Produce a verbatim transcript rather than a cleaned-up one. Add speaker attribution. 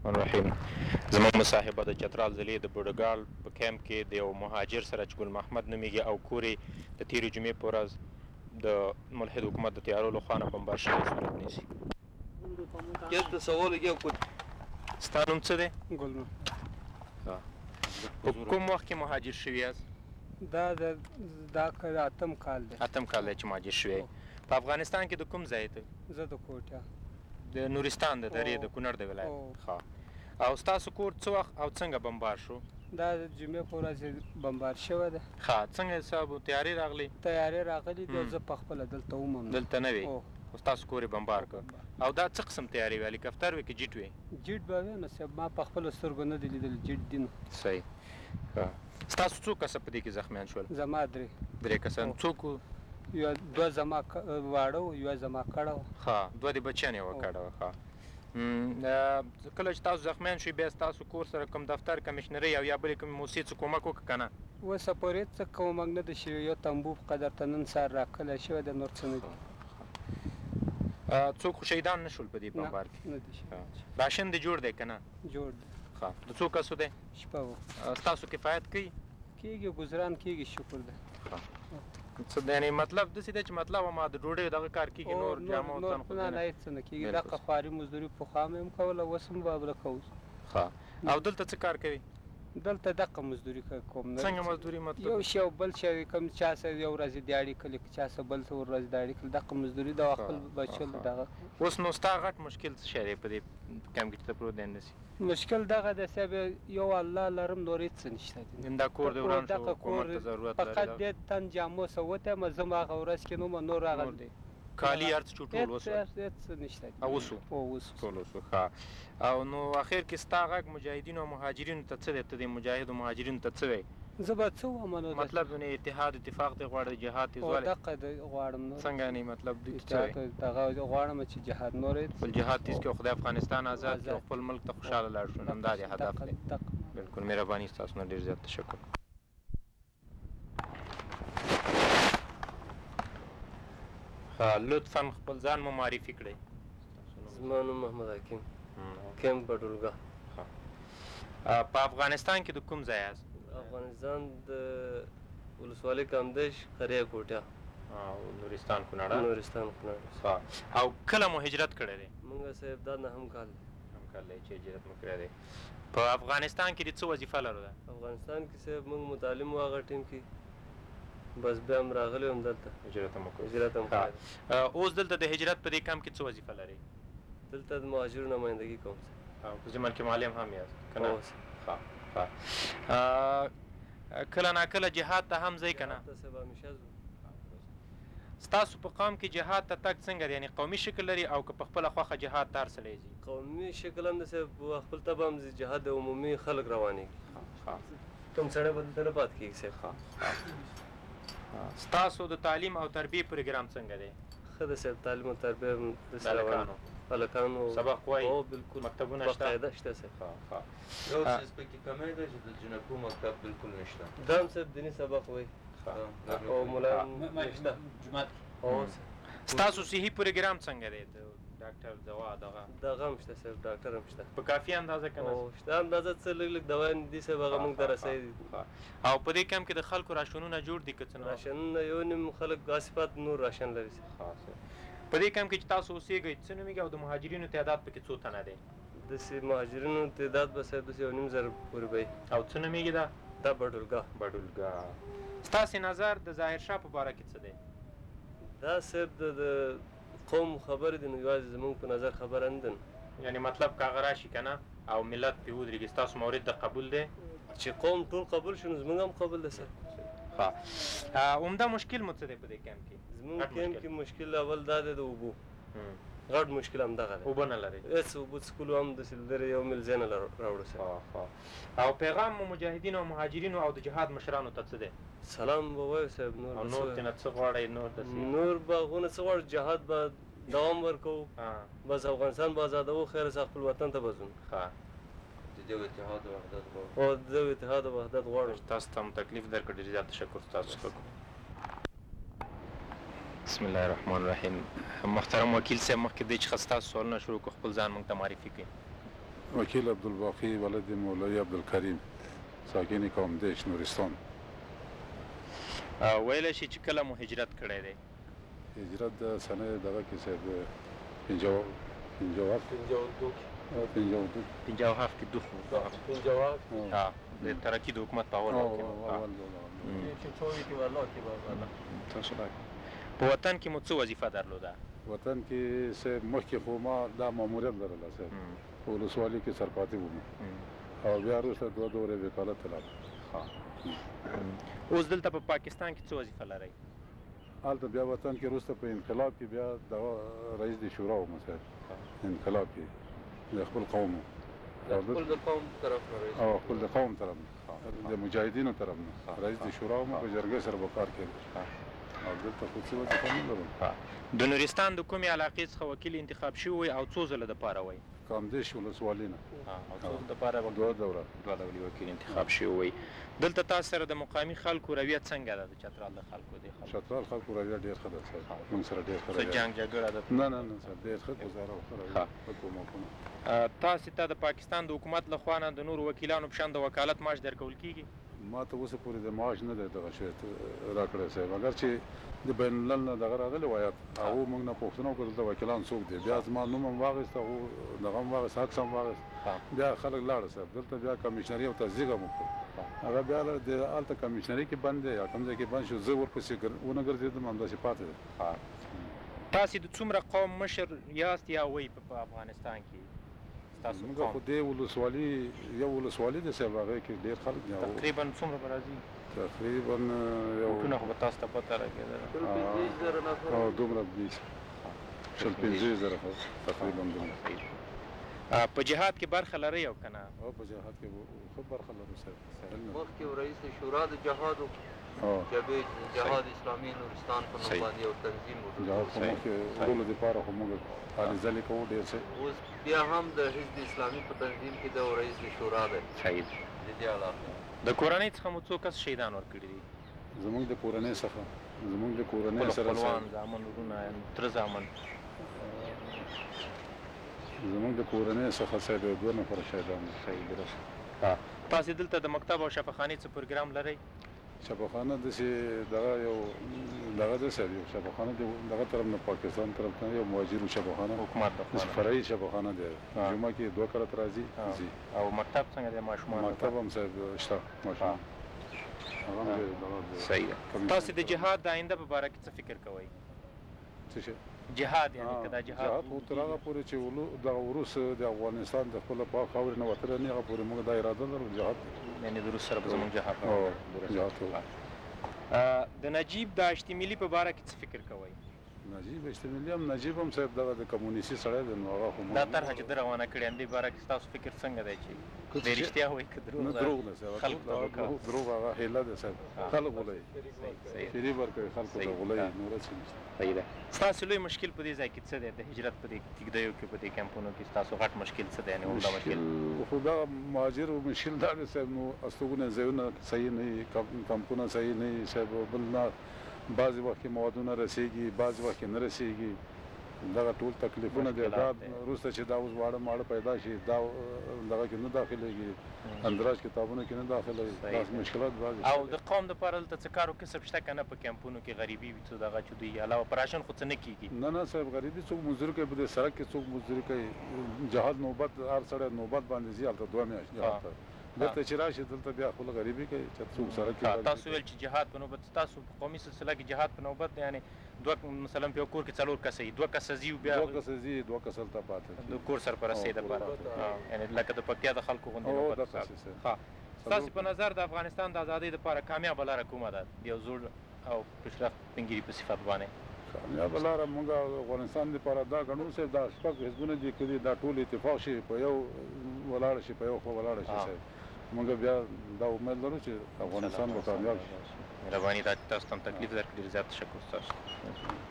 Speaker 1: الرحیم. زموږ مصاحبه د چترال ضلعې د بوډګال په کیمپ کې د یو مهاجر سره چې ګل محمد نومیږي او کور یې د تېرې جمعې په ورځ د ملحد حکومت د تیارو له خوا نه بمبار شوی صورت نیسي. ستا نوم څه دی؟
Speaker 2: ګل محمد.
Speaker 1: په کوم وخت کې مهاجر شوي یاست؟
Speaker 2: دا د دا کال اتم کال دی.
Speaker 1: اتم کال دی چې مهاجر شوی. په افغانستان کې د کوم ځای ته؟
Speaker 2: زه د کوټه
Speaker 1: د نورستان د درې د کونړ د ولایت. ښه. او ستاسو کور څه وخت او څنګه بمبار شو؟
Speaker 2: دا د جمعې په ورځ بمبار شوی دی.
Speaker 1: ښه. څنګه حساب تیارې راغلي؟
Speaker 2: تیارې راغلي دي. زه پخپله دلته وم.
Speaker 1: دلته نه وې؟ خو ستاسو کور یې بمبار کړ. او دا څه قسم تیارې وې؟ هلیکاپټر وې که جیټ وې؟
Speaker 2: جیټ به وې نو صاحب، ما په خپلو سترګو نه دي لیدلي. جیټ دي نو.
Speaker 1: صحیح. ښه. ستاسو څو کسه په دې کې زخمیان شول؟
Speaker 2: زما درې.
Speaker 1: درې کسان. څوک وو؟
Speaker 2: یو دوه زما واړه وو، یوه زما کډه وه.
Speaker 1: ښه. دوه د بچیان یوه کډه وه. ښه. کله چې تاسو زخمیان شوي بیا ستاسو کور سره کوم دفتر، کمیشنرۍ او یا بلې کومې موسسې څه کومک وکړه که نه؟
Speaker 2: اوسه پورې څه کومک نه دی شوی. یو تنبو په قدر ته نن سهار راکلی شوی دی، نور څه نه دي.
Speaker 1: څوک خو شهیدان نه شول په دې بمبار کې؟
Speaker 2: نه دي شوي.
Speaker 1: راشن دې جوړ دی که نه؟
Speaker 2: جوړ دی.
Speaker 1: ښه. د څو کسو دی؟
Speaker 2: شپه وه.
Speaker 1: ستاسو کفایت کوي؟
Speaker 2: کېږي، ګزران کېږي، شکر دی.
Speaker 1: څه یعنې مطلب داسې دی چې مطلب ما د ډوډۍ دغه کار کېږي، نور جامه او تن خو
Speaker 2: نه نه هېڅ څه نه کېږي. دغه خواري مزدوري پخوا مې هم کوله، اوس هم به کوو.
Speaker 1: ښه. او دلته څه کار کوي؟
Speaker 2: دلته دغه مزدوري کوم.
Speaker 1: څنګه مزدوري مطلب؟
Speaker 2: یو شی او بل شی کوم چا سره یو ورځ دیاړي کړي، که چا سره بل څه ورځ دیاړي کړي، دغه مزدوري د خپل بچو دغه.
Speaker 1: اوس نو ستا غټ مشکل څه شی دی په دې کیمپ کې چې ته پروت دی هندسي؟
Speaker 2: مشکل دغه دی صاحب، یو الله لرم، نور هېڅ څه نشته دي.
Speaker 1: دا کور دې وران شو، حکومت ته ضرورت لري.
Speaker 2: فقط دې تن جامو څه وتی یم، زه هم هغه ورځ کې نوم، نور هغه دی
Speaker 1: کالي هر څه ټول وسو؟
Speaker 2: هېڅ څه نشته دي.
Speaker 1: او وسو؟
Speaker 2: اوس
Speaker 1: ټول وسو. ښه. او نو اخر کې ستا غږ مجاهدینو او مهاجرینو ته څه دی؟ ته د مجاهدو مهاجرینو ته څه وایې؟
Speaker 2: زه به څه ووایم نو؟
Speaker 1: مطلب یعنې اتحاد اتفاق دې غواړې، جهاد دې ځوالی؟
Speaker 2: دغه دې غواړم. نو
Speaker 1: څنګه یعنې مطلب دوی ته څه وایې؟
Speaker 2: دغه غواړم چې جهاد نور
Speaker 1: خپل جهاد تیز کړي او خدای افغانستان آزاد کړي او خپل ملک ته خوشحاله لاړ شو. همدا دې هدف دی. بلکل. مهرباني ستاسو نه ډېر زیات تشکر. لطفا خپل ځان مو معرفي کړئ.
Speaker 3: زما نوم محمد حکیم، کیمپ بډولګاه.
Speaker 1: په افغانستان کې د کوم ځای یاست؟
Speaker 3: افغانستان د ولسوالۍ کامدیش، قریه کوټه.
Speaker 1: نورستان کونړ؟
Speaker 3: نورستان کونړ.
Speaker 1: او کله مو هجرت کړی دی؟
Speaker 3: موږ صاحب دا نهم کال دی.
Speaker 1: نهم کال دی چې هجرت مو کړی دی. په افغانستان کې د څه وظیفه لرو ده؟
Speaker 3: افغانستان کې صاحب موږ متعلم وو هغه ټیم کې، بس بیا هم راغلی وم دلته.
Speaker 1: هجرت هم وکړو؟
Speaker 3: هجرت هم کړی.
Speaker 1: اوس دلته د هجرت په دې کمپ کې څه وظیفه لرئ؟
Speaker 3: دلته د مهاجرو نمایندګي کوم.
Speaker 1: او په ضمن کې معلم هم یاست که نه؟
Speaker 3: ښه
Speaker 1: ښه. کله ناکله جهاد ته هم ځئ که نه؟
Speaker 3: صاحب همیشه ځو.
Speaker 1: ستاسو په قام کې جهاد ته تګ څنګه دی؟ یعنې قومي شکل لري او که په خپله خوښه جهاد ته هر سړی ځي؟
Speaker 3: قومي شکل هم دی صاحب، په خپل طبع هم ځي. جهاد د عمومي خلک روانېږي، کوم سړی به دلته نه پاتې کېږي صاحب.
Speaker 1: ستاسو د تعلیم او تربیې پروګرام څنګه دی؟
Speaker 3: ښه دی صاحب. تعلیم او تربیه
Speaker 1: د هلکانو
Speaker 3: هلکانو
Speaker 1: سبق وایي؟
Speaker 3: او بلکل
Speaker 1: مکتبونه شته؟
Speaker 3: باقاعده شته صاحب.
Speaker 4: یو څیز پکې کمی ده چې د جنکو مکتب بلکل نشته.
Speaker 3: دا هم صاحب دیني سبق وایي او ملا نشته جومات کې.
Speaker 1: ستاسو صحي پروګرام څنګه دی؟ د ډاکټر دوا دغه
Speaker 3: دغه هم شته صاحب، ډاکټر هم شته
Speaker 1: په کافي اندازه که نه؟
Speaker 3: شته اندازه، څه لږ لږ دوايانې دي صاحب، هغه موږ ته رسوي دي.
Speaker 1: او په دې کمپ کې د خلکو راشنونه جوړ دي که څه نه؟
Speaker 3: راشنونه یو نیم خلک آصفات نور راشن لري.
Speaker 1: په دې کمپ کې چې تاسو اوسېږئ څه نومېږي او د مهاجرینو تعداد پکې څو تنه دی؟
Speaker 3: داسې مهاجرینو تعداد به صاحب داسې یو نیم زره پورې به وي.
Speaker 1: او څه نومېږي دا؟
Speaker 3: دا بډولګاه.
Speaker 1: بډولګاه. ستاسې نظر د ظاهرشاه په باره کې څه دی؟
Speaker 3: دا صاحب د قوم خبرې دي، نو یوازې زموږ په نظر خبره نه ده.
Speaker 1: یعنې مطلب که هغه راشي که نه او ملت پرې ودرېږي، ستاسو مورد د قبول دی؟
Speaker 3: چې قوم ټول قبول شي نو زموږ هم قبول دی صاحب.
Speaker 1: ښه. عمده مشکل مو څه دی په دې کیمپ کې؟
Speaker 3: زموږ کیمپ کې مشکل اول دا دی د اوبو. غټ مشکل همدغه دی.
Speaker 1: اوبه نه لرئ؟
Speaker 3: هېڅ اوبه څښلو هم داسې لرې یو میل ځای نه راوړو صاحب.
Speaker 1: او پیغام مو مجاهدینو او مهاجرینو او د جهاد مشرانو ته څه دی؟
Speaker 3: سلام به وایو صاحب. نور
Speaker 1: او نور ترېنه څه غواړئ؟ نور داسې
Speaker 3: نور به هغونه څه غواړو، جهاد به دوام ورکوو، بس افغانستان به ازادوو، خیر څه خپل وطن ته به ځو.
Speaker 1: ښه.
Speaker 4: د دې اتحاد او وحدت غواړو.
Speaker 3: او د دې اتحاد او وحدت غواړو.
Speaker 1: تاسو ته هم تکلیف درکړ، ډېر زیات تشکر ستاسو څخه. بسم الله الرحمن الرحیم. محترم وکیل صاحب، مخکې دی چې ستاسو سوالونه شروع کړو خپل ځان موږ ته معرفي کړئ.
Speaker 5: وکیل عبدالباقی ولد مولوی عبدالکریم ساکن کامدیش نورستان.
Speaker 1: ویلی شي چې کله مو هجرت کړی دی؟
Speaker 5: هجرت د سنه دغه کې صاحب پنځه پنځه وخت
Speaker 3: پنځه دو
Speaker 5: پنځه دو
Speaker 1: پنځه او هفت کې دوه
Speaker 3: پنځه وخت
Speaker 1: ها د ترقي د حکومت په اول وخت کې
Speaker 5: اول
Speaker 3: چې څوې کې والله کې بابا
Speaker 1: تاسو راځئ. په وطن کې مو څه وظیفه درلوده؟
Speaker 5: وطن کې صاحب مخکې خو ما دا ماموریت لرله صاحب په ولسوالۍ کې سرکاتب وم او بیا وروسته دوه دورې وکالت ته لاړم.
Speaker 1: اوس دلته په پاکستان کې څه وظیفه لرئ؟
Speaker 5: هلته بیا وطن کې وروسته په انقلاب کې بیا دغه رئیس د شورا وم صاحب انقلاب کې د خپل قوم
Speaker 3: خپل د قوم طرف نه رئیس
Speaker 5: او خپل د قوم طرف نه د مجاهدینو طرف نه رئیس د شورا وم په جرګې سره به کار کوي او دلته خو څه وظیفه نه لرم.
Speaker 1: د نورستان د کومې علاقې څخه وکیل انتخاب شوی او څو ځله دپاره وی؟
Speaker 5: کامدیش ولسوالۍ نه
Speaker 1: او څو دپاره
Speaker 5: دوه دوره
Speaker 1: دوه دورې وکیل انتخاب شوی. دلته تاسو سره د مقامي خلکو رویه څنګه ده د چترال د خلکو د خلکو؟
Speaker 5: چترال خلکو رویه ډېر ښه ده صاحب موږ سره ډېر ښه
Speaker 1: څه
Speaker 5: رویه
Speaker 1: جنګ جګړه ده؟
Speaker 5: نه نه نه صاحب ډېر ښه ګزاره او ښه رویه ښه کومکونه.
Speaker 1: تاسې ته د پاکستان د حکومت له خوا نه د نورو وکیلانو په شان د وکالت معاش درکول کیږي؟
Speaker 5: ما ته اوسه پورې د معاش نه دی دغه شی راکړی صاحب اگر چې د بین الملل نه دغه راغلی وایي هغو موږ نه پوښتنه وکړه دلته وکیلان څوک دی بیا زما نوم هم واخیست هغو دغه هم واخیست عکس هم واخیست بیا خلک لاړه صاحب دلته بیا کمیشنري او تصدیق هم وکړو هغه بیا د هلته کمیشنري کې بند دی یا کوم ځای کې بند شو زه ورپسې ونه ګرځېدم همداسې پاتې دی.
Speaker 1: تاسې د څومره قوم مشر یاست یا وی په افغانستان کې ستاسو
Speaker 5: موږ
Speaker 1: قوم؟
Speaker 5: خو دې ولسوالي یو ولسوالي دی صاحب هغې کې ډېر خلک دي
Speaker 1: تقریبا څومره به راځي؟
Speaker 5: تقریبا یو
Speaker 1: ووټونه خو به تاسو ته پته لګېدله
Speaker 5: او دومره دي شل پنځه زره تقریبا دومره.
Speaker 1: په جهاد کې برخه لرئ او که نه؟
Speaker 5: او په جهاد کې ښه برخه لرو صاحب.
Speaker 3: مخکې رئیس شورا د جهاد و جبهه جهاد اسلامي نورستان په نوم باندې یو تنظیم و
Speaker 5: جهاد خو مخکې وړلو دپاره خو موږ هلې ځلې کوو ډېر څه
Speaker 3: اوس بیا هم د حزب اسلامي په تنظیم کې د رئیس شورا دی
Speaker 1: صحیح
Speaker 3: د دې علاقې
Speaker 1: د کورنۍ څخه مو څو کس شهیدان ورکړي دي؟
Speaker 5: زموږ د کورنۍ څخه زموږ د کورنۍ سره
Speaker 1: خپلوان زامن وروڼه تره زامن
Speaker 5: زموږ د کورنۍ څخه صاحب یو دوه نفره شهیدان دي.
Speaker 1: صحیح درست. تاسې دلته د مکتب او شفاخانې څه پروګرام لرئ؟
Speaker 5: شفاخانه داسې دغه یو دغه دی صاحب یو شفاخانه دی دغه طرف نه پاکستان طرف نه یو مهاجرو شفاخانه
Speaker 1: حکومت د خوا نه.
Speaker 5: فرعي شفاخانه دی جمعه کې دوه کله راځي ځي.
Speaker 1: او مکتب څنګه دی ماشومان؟
Speaker 5: مکتب هم صاحب شته ماشومان هغه هم دی دغه دی.
Speaker 1: صحیح ده. تاسې د جهاد د آینده په باره کې څه فکر کوئ؟
Speaker 5: څه شی؟
Speaker 1: جهاد یعنې که دا جهاد
Speaker 5: جهاد خو تر هغه پورې چې دغه وروس د افغانستان د خپله پاک خاورې نه وتلی نه هغه پورې موږ دا اراده لرو جهاد
Speaker 1: یعنې د روس سره به زموږ جهاد
Speaker 5: جهاد کوو.
Speaker 1: د نجیب د اشتي ملي په باره کې څه فکر کوئ؟
Speaker 5: نجیب اشتي ملي هم نجیب هم صاحب دغه د کمونیستي سړی دی نو هغه خو
Speaker 1: دا طرحه چې ده روانه کړې همدې باره کې ستاسو فکر څنګه دی چې دی رښتیا وایي که دروغ
Speaker 5: نه دروغ دی صاحب دروغ هغه هیله ده صاحب خلک غولوي فریب ورکوي خلکو ته غولوي نور څه نشته.
Speaker 1: صحیح ده. ستاسو لوی مشکل په دې ځای کې څه دی د هجرت په دې کېږدیو کې په دې کیمپونو کې ستاسو غټ مشکل څه دی یعنې عمده مشکل؟
Speaker 5: خو دغه مهاجر مشکل دا دی صاحب نو استوګونه ځایونه صحیح نه وي کمپونه صحیح نه وي صاحب بل نه بعضې وخت کې موادونه رسېږي بعضې وخت کې نه رسېږي دغه ټول تکلیفونه دی دا وروسته چې دا اوس واړه ماړه پیدا شي دا دغه کې نه داخلېږي اندراج کتابونو کې نه داخلوي داسې مشکلات بعضې.
Speaker 1: او د قوم دپاره دلته څه کار و کسب شته که نه په کیمپونو کې غریبي وي څه دغه چې دوی علاوه پراشن خو څه نه کېږي؟
Speaker 5: نه نه صاحب غریبي څوک مزدوري کوي په دې سړک کې څوک مزدوري کوي جهاد نوبت هر سړی نوبت باندې ځي هلته دوه میاشتې جهاد ته دلته چې راشي دلته بیا خپل غریبي کوي چې څوک سړک کې
Speaker 1: تاسو ویل چې جهاد په نوبت ستاسو په قومي سلسله کې جهاد په نوبت دی یعنې دوه مثلا په یو کور کې څلور کسه وي دوه کسه ځي بیا
Speaker 5: دوه کسه ځي دوه کسه هلته پاتې
Speaker 1: د کور سرپرستۍ دپاره یعنې لکه د پکتیا د خلکو غوندې نوبت ستاسې په نظر د افغانستان د ازادۍ دپاره کامیابه لاره کومه ده یو زوړ او پیشرفتګیري په صفت باندې؟
Speaker 5: کامیابه لاره موږ افغانستان دپاره دا ګڼو صاحب دا شپږ حزبونه دي که دا ټول اتفاق شي په یو ولاړه شي په یو خوا ولاړه شي صاحب موږ بیا دا امید لرو چې افغانستان به کامیاب شي.
Speaker 1: مهرباني دا چې تاسو ته هم تکلیف درکړي ډېر زیات تشکر ستاسو.